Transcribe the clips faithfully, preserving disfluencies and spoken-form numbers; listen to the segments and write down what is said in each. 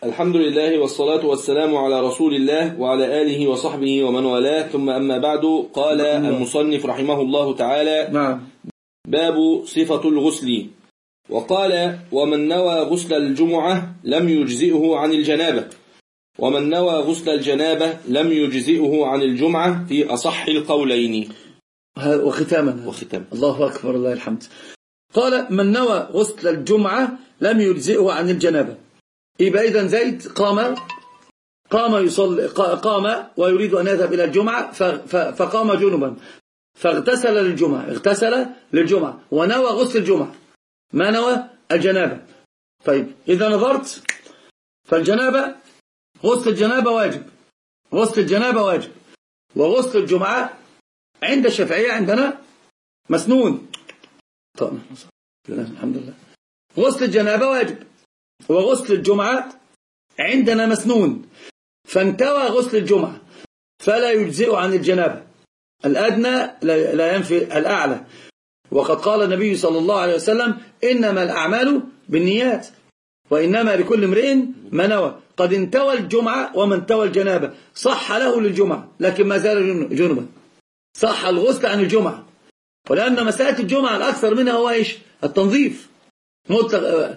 الحمد لله والصلاة والسلام على رسول الله وعلى آله وصحبه ومن والاه، ثم أما بعد. قال المصنف رحمه الله تعالى: نعم. باب صفة الغسل. وقال: ومن نوى غسل الجمعة لم يجزئه عن الجنابة، ومن نوى غسل الجنابة لم يجزئه عن الجمعة في أصح القولين. وختاما وختام. الله أكبر، الله الحمد. قال: من نوى غسل الجمعة لم يجزئه عن الجنابة. يبقى إذن زيد قام قام يصلي قام ويريد أن يذهب إلى الجمعة، فقام جنبا فاغتسل للجمعة اغتسل للجمعة ونوى غسل الجمعة، ما نوى الجنابة. طيب إذا نظرت فالجنابة، غسل الجنابة واجب، غسل الجنابة واجب، وغسل الجمعة عند الشافعية عندنا مسنون. طبعا الحمد لله. غسل الجنابة واجب وغسل الجمعة عندنا مسنون، فانتوى غسل الجمعة فلا يجزئ عن الجنابة. الأدنى لا ينفي الأعلى، وقد قال النبي صلى الله عليه وسلم: إنما الأعمال بالنيات وإنما لكل امرئ ما نوى. قد انتوى الجمعة ومن انتوى الجنابة صح له للجمعة، لكن ما زال جنبا، صح الغسل عن الجمعة. ولأن مسألة الجمعة الأكثر منها هو إيش؟ التنظيف. مطلق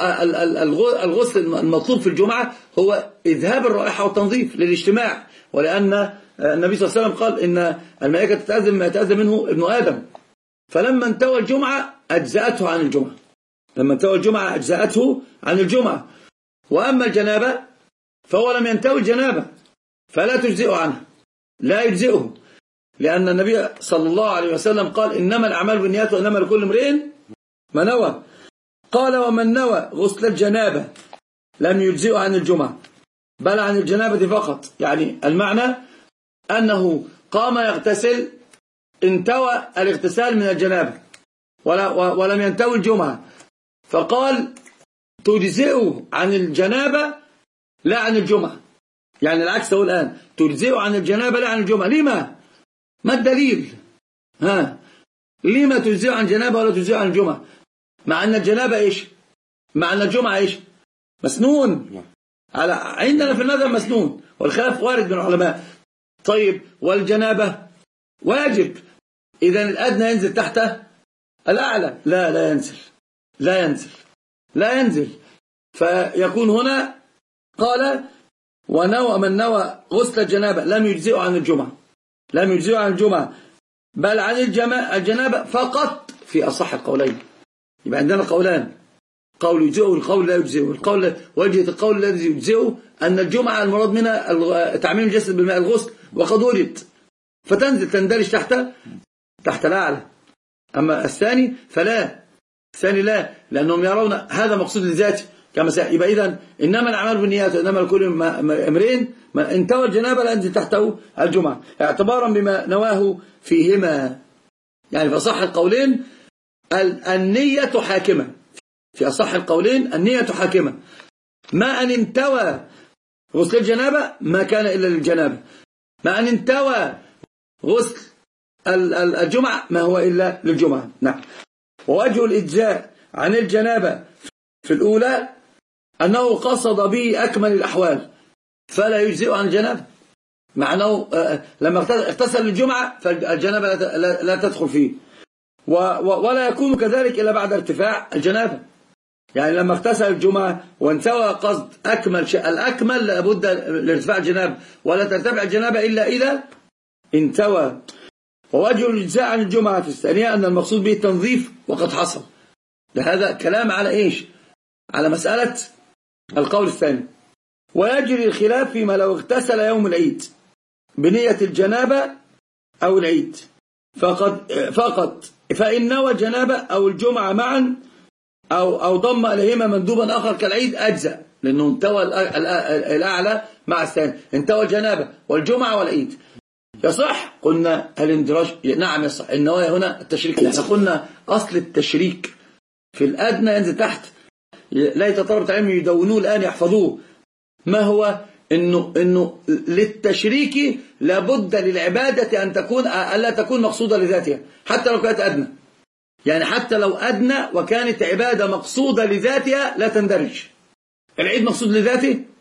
الغسل المطلوب في الجمعة هو إذهاب الرائحة والتنظيف للاجتماع، ولأن النبي صلى الله عليه وسلم قال: إن الملائكة تتأذى ما يتأذى منه ابن آدم. فلما انتوى الجمعة أجزأته عن الجمعة، لما انتوى الجمعة أجزأته عن الجمعة. وأما الجنابة فهو لم ينتوي الجنابة فلا تجزئه عنه، لا يجزئه، لأن النبي صلى الله عليه وسلم قال: إنما الأعمال بالنيات وإنما لكل امرئ ما نوى. قال: ومن نوى غسل الجنابة لم يجزئه عن الجمعة، بل عن الجنابة فقط. يعني المعنى أنه قام يغتسل، انتوى الاغتسال من الجنابة ولم ينتوي الجمعة، فقال: تجزئه عن الجنابة لا عن الجمعة. يعني العكس هو الآن، تجزئه عن الجنابة لا عن الجمعة. لما؟ ما الدليل؟ ها لما تجزئه عن الجنابة ولا تجزئه عن الجمعة؟ مع أن الجنابة إيش؟ مع أن الجمعة إيش؟ مسنون. على عندنا في المذهب مسنون، والخلاف وارد من العلماء. طيب والجنابة واجب، إذن الأدنى ينزل تحت الأعلى؟ لا لا ينزل، لا ينزل، لا ينزل. فيكون هنا قال: ونوى من نوى غسل الجنابة لم يجزئه عن الجمعة، لم يجزئه عن الجمعة بل عن الجنابة فقط في أصح القولين. يبقى عندنا قولان: قول يجزئه والقول لا يجزئه. القول وجهة القول الذي يجزئه أن الجمعة المراد منها تعميم الجسد بالماء الغسل، وقد وجد، فتنزل تندرج تحت تحت الأعلى. أما الثاني فلا، الثاني لا، لأنهم يرون هذا مقصود لذاته كما سيأتي. يبقى إذن إنما الأعمال بالنيات وإنما لكل امرئ ما انتوى الجنابة لا ينزل تحته الجمعة، اعتبارا بما نواه فيهما. يعني في أصح القولين النية حاكمة، في أصح القولين النية حاكمة. ما أن انتوى غسل الجنابة ما كان إلا للجنابة، ما أن انتوى غسل الجمعة ما هو إلا للجمعة. نعم. ووجه الإجزاء عن الجنابة في الأولى أنه قصد به أكمل الأحوال فلا يجزئ عن الجنابة، مع أنه لما اغتسل الجمعة فالجنابة لا تدخل فيه، ولا يكون كذلك إلا بعد ارتفاع الجنابة. يعني لما اغتسل الجمعة وانتوى قصد أكمل شيء، الأكمل لابد لارتفاع الجنابة، ولا ترتفع الجنابة إلا إذا انتوى. ووجه الإجزاء عن الجمعة في الثانية أن المقصود به التنظيف وقد حصل. لهذا كلام على إيش؟ على مسألة القول الثاني. ويجري الخلاف فيما لو اغتسل يوم العيد بنية الجنابة أو العيد فقد فقط فإن نوى الجنابة أو الجمعة معا أو أو ضم إليهما مندوبا آخر كالعيد أجزأ، لأنه انتوى الأعلى مع الثاني، انتوى الجنابة والجمعة والعيد. يصح؟ قلنا الاندراج نعم يصح. النوايا هنا التشريك، احنا قلنا أصل التشريك في الأدنى ينزل تحت، لا يتطرب تعلم يدونوه الآن يحفظوه. ما هو؟ إنه إنه للتشريك لابد للعبادة أن تكون ألا تكون مقصودة لذاتها حتى لو كانت أدنى. يعني حتى لو أدنى وكانت عبادة مقصودة لذاتها لا تندرج. العيد مقصود لذاته؟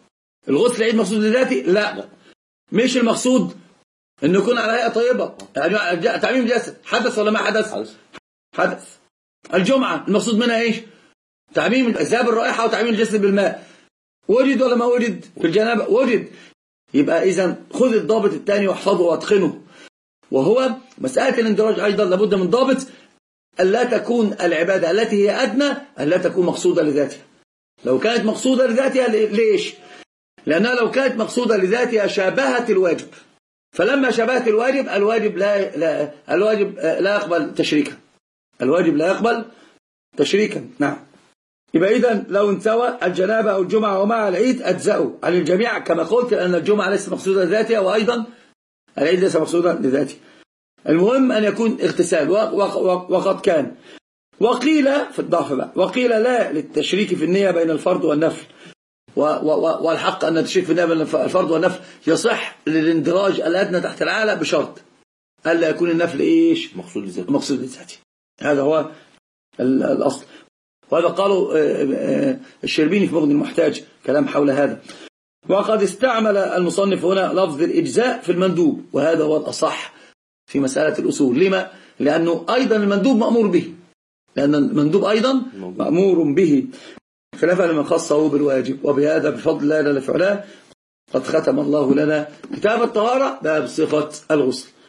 الغسل العيد مقصود لذاته؟ لا, لا. مش المقصود انه يكون على هيئة طيبة، يعني تعميم الجسد حدث ولا ما حدث؟ حدث, حدث. الجمعة المقصود منها ايش؟ تعميم ذهاب الرائحة وتعميم الجسد بالماء، وجد ولا ما وجد؟ في الجنابة وجد. يبقى إذن خذ الضابط الثاني واحفظه واتقنه، وهو مسألة الاندراج أيضا لابد من ضابط، ألا تكون العبادة التي هي أدنى ألا تكون مقصودة لذاتها. لو كانت مقصودة لذاتها ليش؟ لأنها لو كانت مقصودة لذاتها شابهت الواجب، فلما شابهت الواجب الواجب لا, لا الواجب لا يقبل تشريكا، الواجب لا يقبل تشريكا. نعم. يبقى إذن لو انتوى الجنابة أو الجمعة ومع العيد أجزأوا عن الجميع كما قلت، لأن الجمعة ليست مقصودة لذاتها وأيضا العيد ليس مقصودة لذاته. المهم أن يكون اغتسال، وقد كان. وقيل في الضعف بقى، وقيل لا للتشريك في النية بين الفرض والنفل، والحق أن التشريك في النية بين الفرض والنفل يصح للاندراج الأدنى تحت العالة بشرط ألا يكون النفل إيش؟ مقصود لذاته. مقصود لذاته. هذا هو الأصل. وهذا قالوا الشربيني في مغني المحتاج كلام حول هذا. وقد استعمل المصنف هنا لفظ الإجزاء في المندوب، وهذا هو الأصح في مسألة الأصول. لما؟ لأنه أيضا المندوب مأمور به، لأن المندوب أيضا مأمور به خلافا لمن خصه بالواجب. وبهذا بفضل الله جل في علاه قد ختم الله لنا كتاب الطهارة باب صفة الغسل.